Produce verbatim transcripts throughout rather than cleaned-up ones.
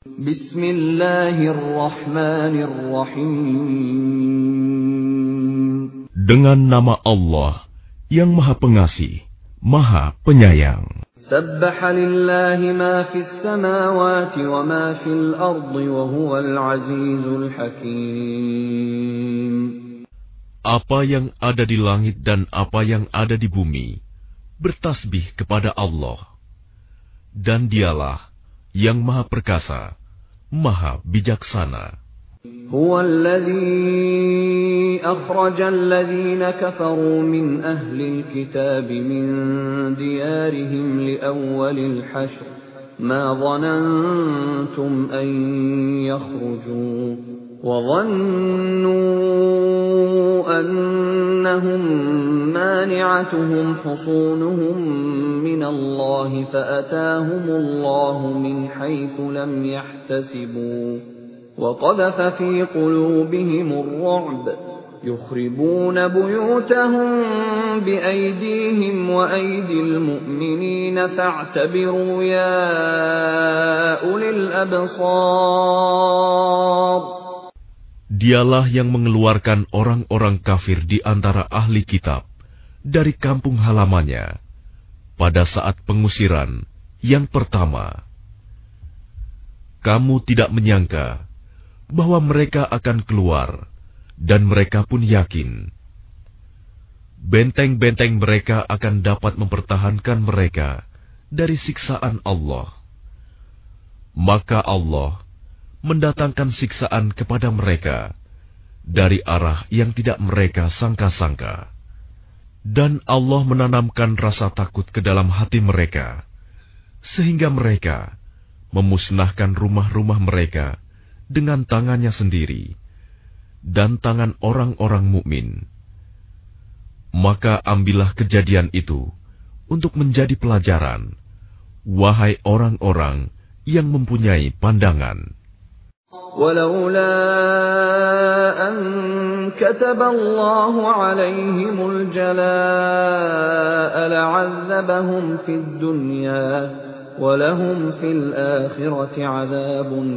Bismillahirrahmanirrahim. Dengan nama Allah yang Maha Pengasih, Maha Penyayang. Sabbaha lillahi ma fis samawati wa ma fil ardi wa huwal azizul hakim. Apa yang ada di langit dan apa yang ada di bumi bertasbih kepada Allah, dan Dialah yang Maha Perkasa, Maha Bijaksana. هو الذي أخرج الذين كفروا من أهل الكتاب من ديارهم لأول الحشر ما ظننتم أن يخرجوا وظنوا أنهم مانعتهم حصونهم من الله فأتاهم الله من حيث لم يحتسبوا وقذف في قلوبهم الرعب يخربون بيوتهم بأيديهم وأيدي المؤمنين فاعتبروا يا أولي الأبصار. Dialah yang mengeluarkan orang-orang kafir di antara ahli kitab dari kampung halamannya pada saat pengusiran yang pertama. Kamu tidak menyangka bahwa mereka akan keluar, dan mereka pun yakin benteng-benteng mereka akan dapat mempertahankan mereka dari siksaan Allah. Maka Allah mendatangkan siksaan kepada mereka dari arah yang tidak mereka sangka-sangka, dan Allah menanamkan rasa takut ke dalam hati mereka, sehingga mereka memusnahkan rumah-rumah mereka dengan tangannya sendiri dan tangan orang-orang mukmin. Maka ambillah kejadian itu untuk menjadi pelajaran, wahai orang-orang yang mempunyai pandangan. Walaula an kataballahu alaihimul jalaa la'adzabahum fid dunya walahum fil akhirati 'adzabun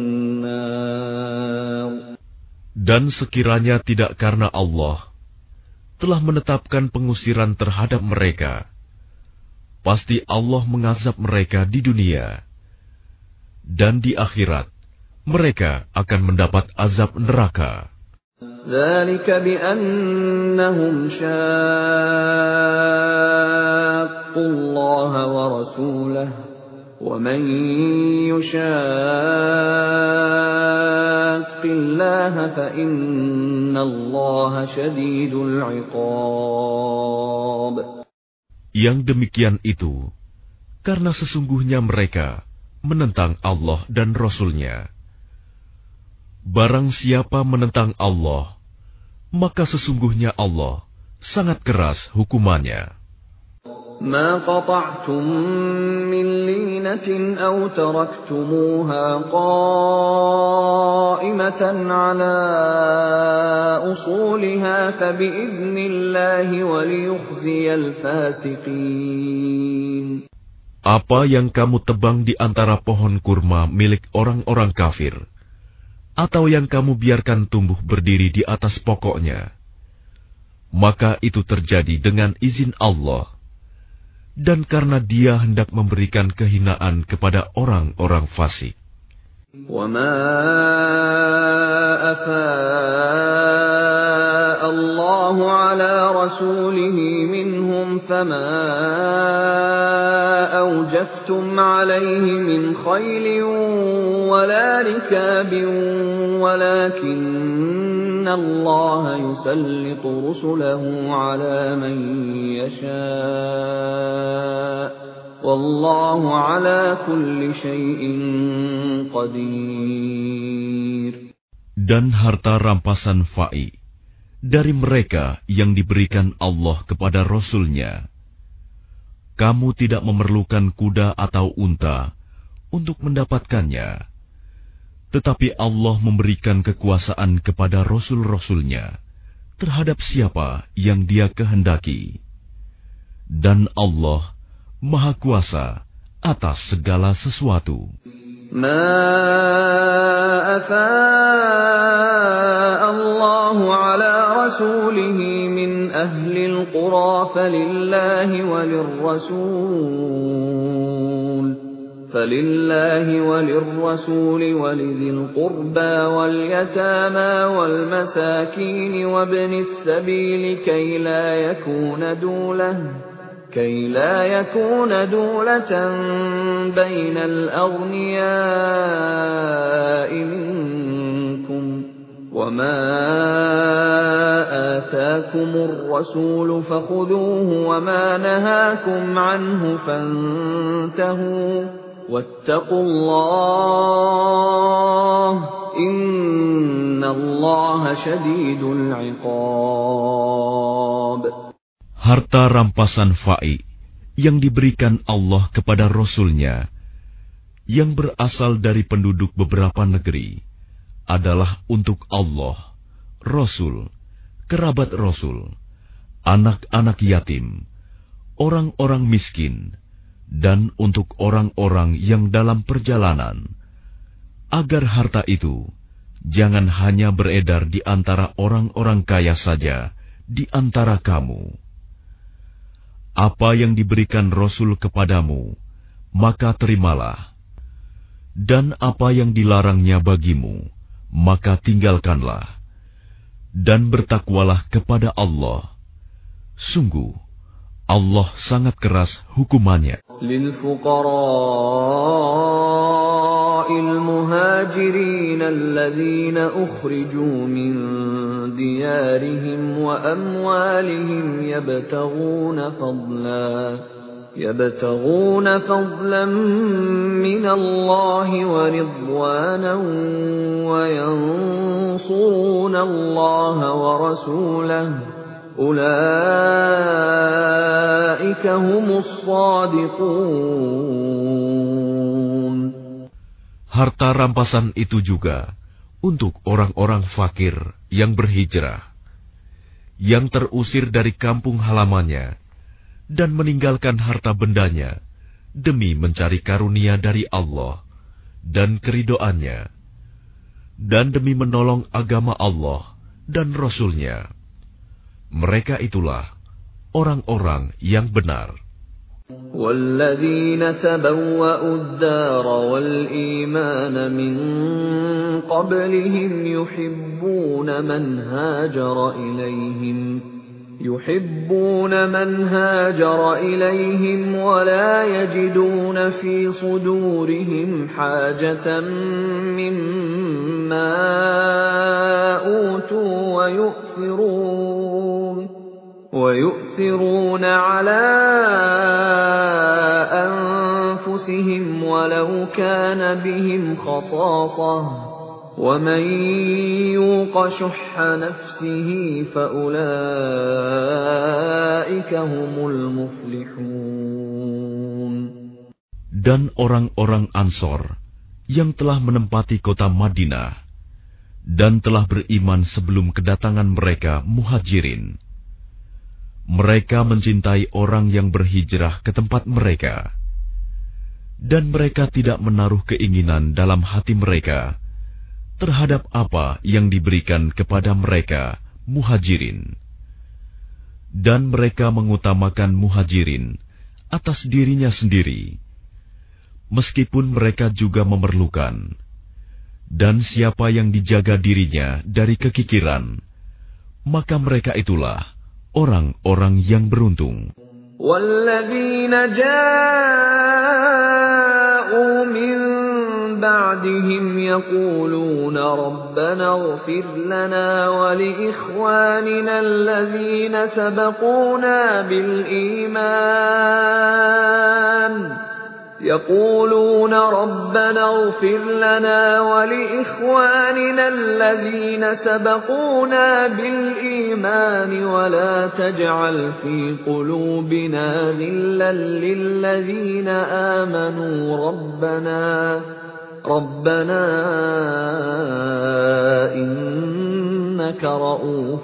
nar. Dan sekiranya tidak karena Allah telah menetapkan pengusiran terhadap mereka, pasti Allah mengazab mereka di dunia, dan di akhirat mereka akan mendapat azab neraka. Dzalika bi annahum syaqqullaha wa rasulahu وَمَنْ يُشَاقِّ اللَّهَ فَإِنَّ اللَّهَ شَدِيدُ الْعِقَابِ. Yang demikian itu karena sesungguhnya mereka menentang Allah dan Rasul-Nya. Barang siapa menentang Allah, maka sesungguhnya Allah sangat keras hukumannya. ما قطعتم من لينة أو تركتموها قائمة على أصولها فبإذن الله وليخزي الفاسقين. Apa yang kamu tebang di antara pohon kurma milik orang-orang kafir, atau yang kamu biarkan tumbuh berdiri di atas pokoknya, maka itu terjadi dengan izin Allah, dan karena Dia hendak memberikan kehinaan kepada orang-orang fasik. وَمَا أَفَاءَ اللَّهُ عَلَى رَسُولِهِ مِنْهُمْ فَمَا أَوْجَفْتُمْ عَلَيْهِ مِنْ خَيْلٍ وَلَا رِكَابٍ وَلَكِنَّ اللَّهَ يُسَلِّطُ رُسُلَهُ عَلَى مَنْ يَشَاءُ وَاللَّهُ عَلَى كُلِّ شَيْءٍ قَدِيرٌ. Dan harta rampasan fa'i dari mereka yang diberikan Allah kepada Rasul-Nya, kamu tidak memerlukan kuda atau unta untuk mendapatkannya, tetapi Allah memberikan kekuasaan kepada Rasul-Rasul-Nya terhadap siapa yang Dia kehendaki. Dan Allah Maha Kuasa atas segala sesuatu. ما أفاء الله على رسوله من أهل القرى فلله وللرسول فلله وللرسول ولذي القربى واليتامى والمساكين وابن السبيل كي لا يكون دولة كي لا يكون دولة بين الأغنياء منكم وما آتاكم الرسول فخذوه وما نهاكم عنه فانتهوا واتقوا الله إن الله شديد العقاب. Harta rampasan fa'i yang diberikan Allah kepada Rasul-Nya yang berasal dari penduduk beberapa negeri adalah untuk Allah, Rasul, kerabat Rasul, anak-anak yatim, orang-orang miskin, dan untuk orang-orang yang dalam perjalanan, agar harta itu jangan hanya beredar di antara orang-orang kaya saja di antara kamu. Apa yang diberikan Rasul kepadamu, maka terimalah. Dan apa yang dilarangnya bagimu, maka tinggalkanlah. Dan bertakwalah kepada Allah. Sungguh, Allah sangat keras hukumannya. المهاجرين الذين أخرجوا من ديارهم وأموالهم يبتغون فضلا يبتغون فضلا من الله ورضوانا وينصرون الله ورسوله أولئك هم الصادقون. Harta rampasan itu juga untuk orang-orang fakir yang berhijrah, yang terusir dari kampung halamannya, dan meninggalkan harta bendanya demi mencari karunia dari Allah dan keridoannya, dan demi menolong agama Allah dan Rasul-Nya. Mereka itulah orang-orang yang benar. والذين تبوأوا الدار والإيمان من قبلهم يحبون من هاجر إليهم يحبون من هاجر إليهم ولا يجدون في صدورهم حاجة مما أوتوا ويؤثرون ويؤثرون على أنفسهم ولو كان بهم خصاصة ومن يوق شح نفسه فأولئك هم المفلحون. Dan orang-orang Ansor yang telah menempati kota Madinah dan telah beriman sebelum kedatangan mereka Muhajirin, mereka mencintai orang yang berhijrah ke tempat mereka, dan mereka tidak menaruh keinginan dalam hati mereka terhadap apa yang diberikan kepada mereka Muhajirin. Dan mereka mengutamakan Muhajirin atas dirinya sendiri, meskipun mereka juga memerlukan. Dan siapa yang dijaga dirinya dari kekikiran, maka mereka itulah orang-orang yang beruntung. وَالَّذِينَ جَاءُوا مِن بَعْدِهِمْ يَقُولُونَ رَبَّنَا اغْفِرْ لَنَا وَلِإِخْوَانِنَا الَّذِينَ سَبَقُونَا بِالْإِيمَانِ يقولون ربنا اغفر لنا ولإخواننا الذين سبقونا بالإيمان ولا تجعل في قلوبنا غلا للذين آمنوا ربنا ربنا إنك رؤوف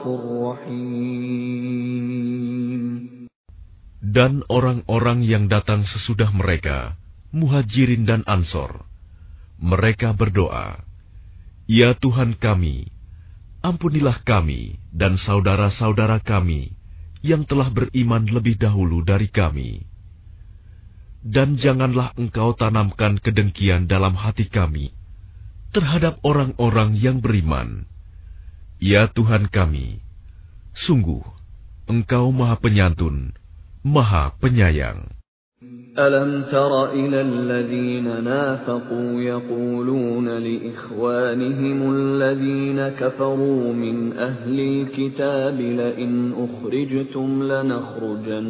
رحيم. Dan orang-orang yang datang sesudah mereka, Muhajirin dan Ansor, mereka berdoa, "Ya Tuhan kami, ampunilah kami dan saudara-saudara kami yang telah beriman lebih dahulu dari kami. Dan janganlah Engkau tanamkan kedengkian dalam hati kami terhadap orang-orang yang beriman. Ya Tuhan kami, sungguh Engkau Maha Penyantun, Maha Penyayang." أَلَمْ تَرَ إِلَى الَّذِينَ نَافَقُوا يَقُولُونَ لِإِخْوَانِهِمُ الَّذِينَ كَفَرُوا مِنْ أَهْلِ الْكِتَابِ لَئِنْ أُخْرِجْتُمْ لَنَخْرُجَنَّ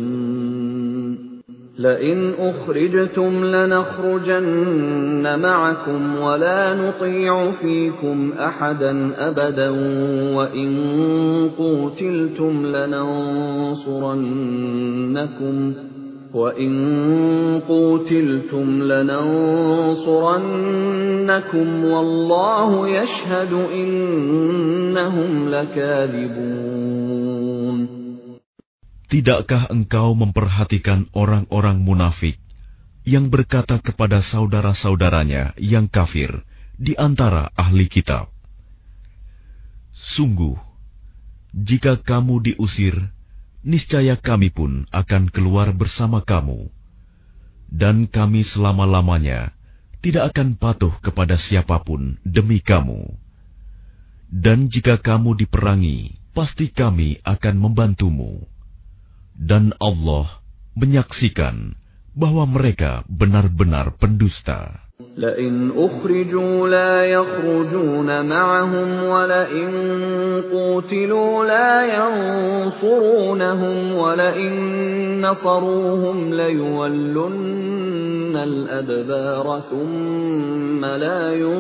لئن أخرجتم لنخرجن معكم ولا نطيع فيكم أحدا أبدا وإن قوتلتم لننصرنكم وإن قوتلتم لننصرنكم والله يشهد إنهم لكاذبون. Tidakkah engkau memperhatikan orang-orang munafik yang berkata kepada saudara-saudaranya yang kafir di antara ahli kitab, "Sungguh, jika kamu diusir, niscaya kami pun akan keluar bersama kamu, dan kami selama-lamanya tidak akan patuh kepada siapapun demi kamu. Dan jika kamu diperangi, pasti kami akan membantumu. Dan Allah menyaksikan bahwa mereka benar-benar pendusta." لئن أخرجوا لا يخرجون معهم ولئن قوتلوا لا ينصرونهم ولئن نصروهم ليولن الأدبار ثم لا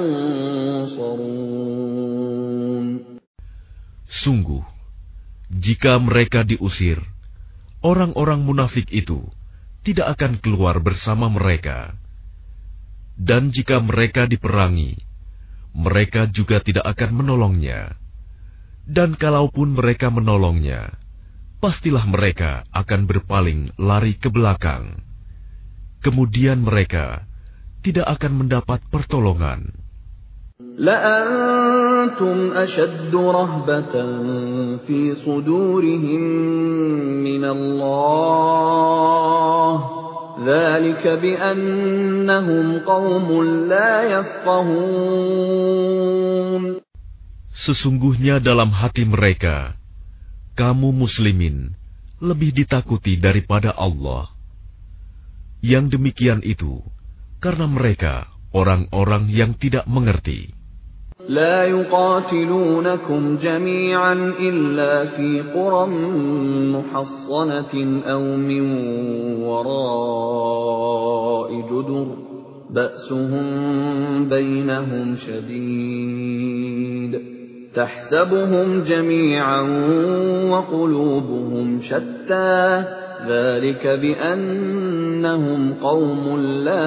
ينصرون. Sungguh, jika mereka diusir, orang-orang munafik itu tidak akan keluar bersama mereka. Dan jika mereka diperangi, mereka juga tidak akan menolongnya. Dan kalaupun mereka menolongnya, pastilah mereka akan berpaling lari ke belakang. Kemudian mereka tidak akan mendapat pertolongan. لَأَنْتُمْ أَشَدُّ رَهْبَةً فِي صُدُورِهِمْ مِنَ اللَّهِ ذَلِكَ بِأَنَّهُمْ قَوْمٌ لَا يَفْقَهُونَ. Sesungguhnya dalam hati mereka, kamu muslimin lebih ditakuti daripada Allah. Yang demikian itu karena mereka orang-orang yang tidak mengerti. لا يقاتلونكم جميعا إلا في قرى محصنة أو من وراء جدر بأسهم بينهم شديد تحسبهم جميعا وقلوبهم شتى ذلك بأنهم قوم لا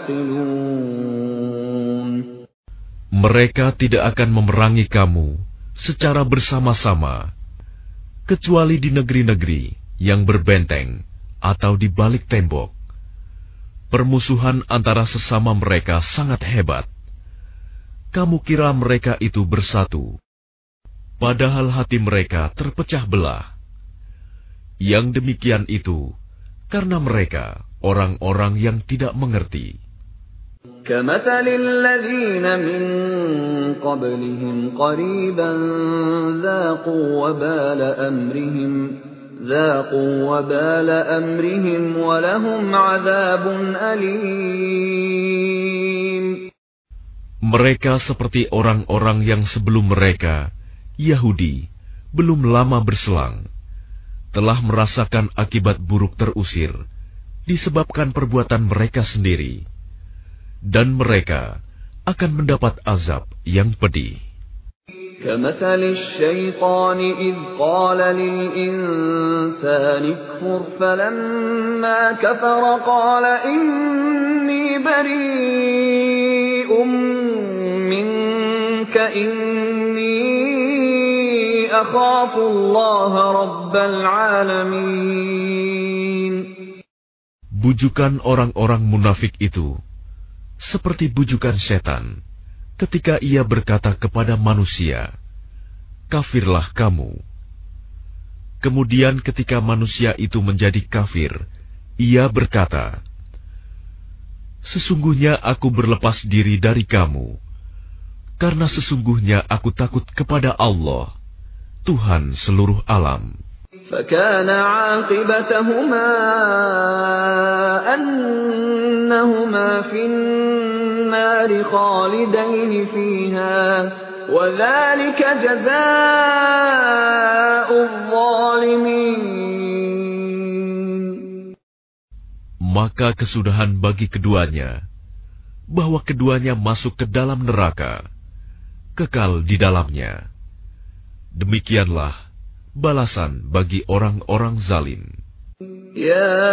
يعقلون. Mereka tidak akan memerangi kamu secara bersama-sama, kecuali di negeri-negeri yang berbenteng atau di balik tembok. Permusuhan antara sesama mereka sangat hebat. Kamu kira mereka itu bersatu, padahal hati mereka terpecah belah. Yang demikian itu karena mereka orang-orang yang tidak mengerti. كَمَثَلِ الَّذِينَ مِنْ قَبْلِهِمْ قَرِيبًا ذَاقُوا وَبَالَ أَمْرِهِمْ ذَاقُوا وَبَالَ أَمْرِهِمْ وَلَهُمْ عَذَابٌ أَلِيمٌ. Mereka seperti orang-orang yang sebelum mereka, Yahudi, belum lama berselang, telah merasakan akibat buruk terusir disebabkan perbuatan mereka sendiri. Dan mereka akan mendapat azab yang pedih. كَمَثَلِ الشَّيْطَانِ إِذْ قَالَ لِلْإِنسَانِ اكْفُرْ فَلَمَّا كَفَرَ قَالَ إِنِّي بَرِيءٌ مِّنكَ إِنِّي أَخَافُ اللَّهَ رَبَّ الْعَالَمِينَ. Bujukan orang-orang munafik itu seperti bujukan setan ketika ia berkata kepada manusia, "Kafirlah kamu." Kemudian ketika manusia itu menjadi kafir, ia berkata, "Sesungguhnya aku berlepas diri dari kamu, karena sesungguhnya aku takut kepada Allah, Tuhan seluruh alam." فَكَانَ عَاقِبَتَهُمَا أَنَّهُمَا فِي النَّارِ خَالِدَيْنِ فِيهَا وَذَلِكَ جَزَاءُ الظَّالِمِينَ. Maka kesudahan bagi keduanya, bahwa keduanya masuk ke dalam neraka, kekal di dalamnya. Demikianlah balasan bagi orang-orang zalim. يا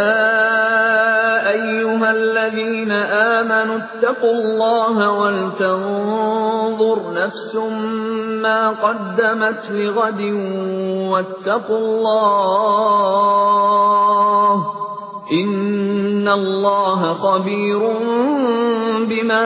أيها الذين آمنوا اتقوا الله ولتنظر نفس ما قدمت لغد واتقوا الله إن الله خبير بما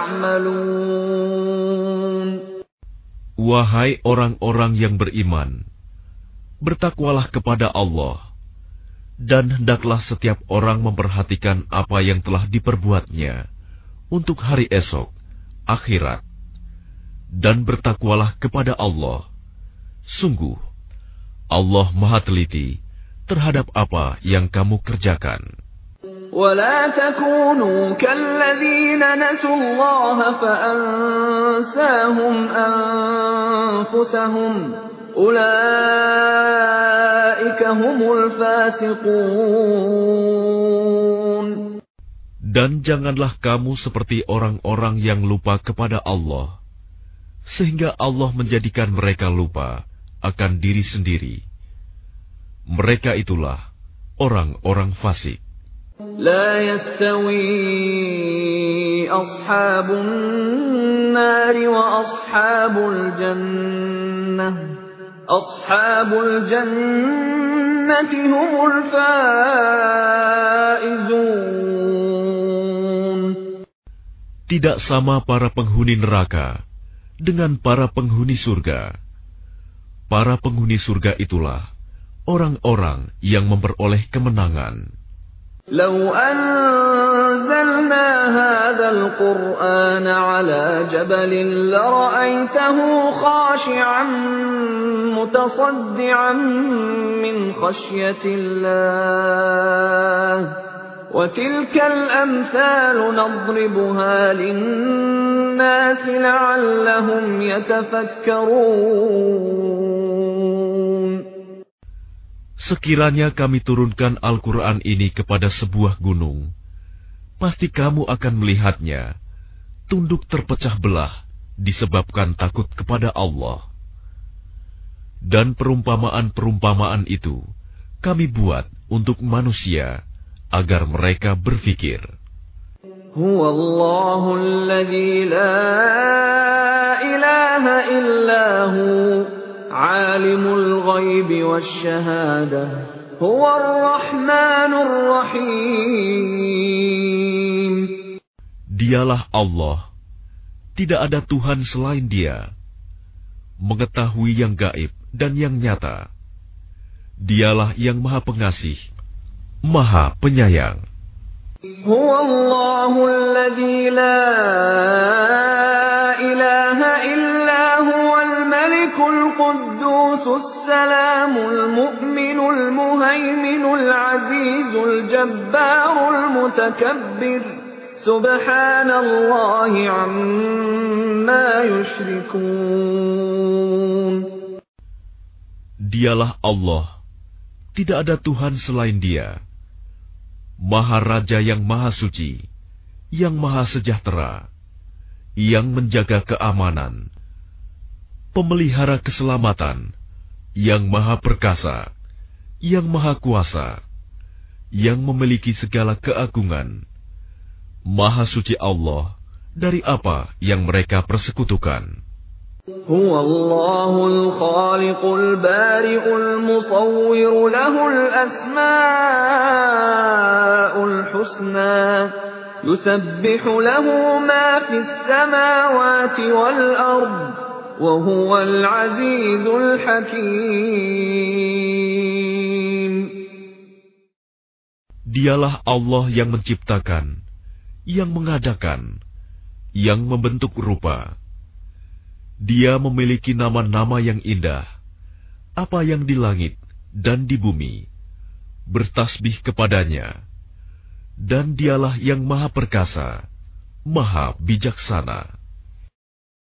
تعملون. Wahai orang-orang yang beriman, bertakwalah kepada Allah, dan hendaklah setiap orang memperhatikan apa yang telah diperbuatnya untuk hari esok, akhirat. Dan bertakwalah kepada Allah. Sungguh, Allah Maha Teliti terhadap apa yang kamu kerjakan. وَلَا تَكُونُوا كَالَّذِينَ نَسُوا اللَّهَ فَأَنسَاهُمْ أَنفُسَهُمْ أُولَئِكَ هُمُ الْفَاسِقُونَ. Dan janganlah kamu seperti orang-orang yang lupa kepada Allah, sehingga Allah menjadikan mereka lupa akan diri sendiri. Mereka itulah orang-orang fasik. لا يستوي أصحاب النار وأصحاب الجنة أصحاب الجنة هم الفائزون. Tidak sama para penghuni neraka dengan para penghuni surga. Para penghuni surga itulah orang-orang yang memperoleh kemenangan. لو أنزلنا هذا القرآن على جبل لرأيته خاشعا متصدعا من خشية الله وتلك الأمثال نضربها للناس لعلهم يتفكرون. Sekiranya kami turunkan Al-Quran ini kepada sebuah gunung, pasti kamu akan melihatnya tunduk terpecah belah disebabkan takut kepada Allah. Dan perumpamaan-perumpamaan itu kami buat untuk manusia agar mereka berfikir. Huwallahu alladzi la ilaha illahu alimul ghaibi wasyahadah huwar rahmanur rahim. Dialah Allah, tidak ada Tuhan selain Dia, mengetahui yang gaib dan yang nyata. Dialah yang Maha Pengasih, Maha Penyayang. Huwallahu alladzi la ilaha illa huwal malikul quddusus salamul mu'minul muhaiminul azizul jabbarul mutakabbir subhanallahi amma yushrikun. Dialah Allah, tidak ada Tuhan selain Dia, Maha Raja yang Maha Suci, yang Maha Sejahtera, yang menjaga keamanan, pemelihara keselamatan, yang Maha Perkasa, yang Maha Kuasa, yang memiliki segala keagungan. Maha Suci Allah dari apa yang mereka persekutukan. Huwallahul khaliqul bari'ul musawwir lahul asma'ul husna يسبح له ما في السماوات والأرض وهو العزيز الحكيم. Dialah Allah yang menciptakan, yang mengadakan, yang membentuk rupa. Dia memiliki nama-nama yang indah. Apa yang di langit dan di bumi bertasbih kepadanya. Dan dialah yang maha perkasa, maha bijaksana.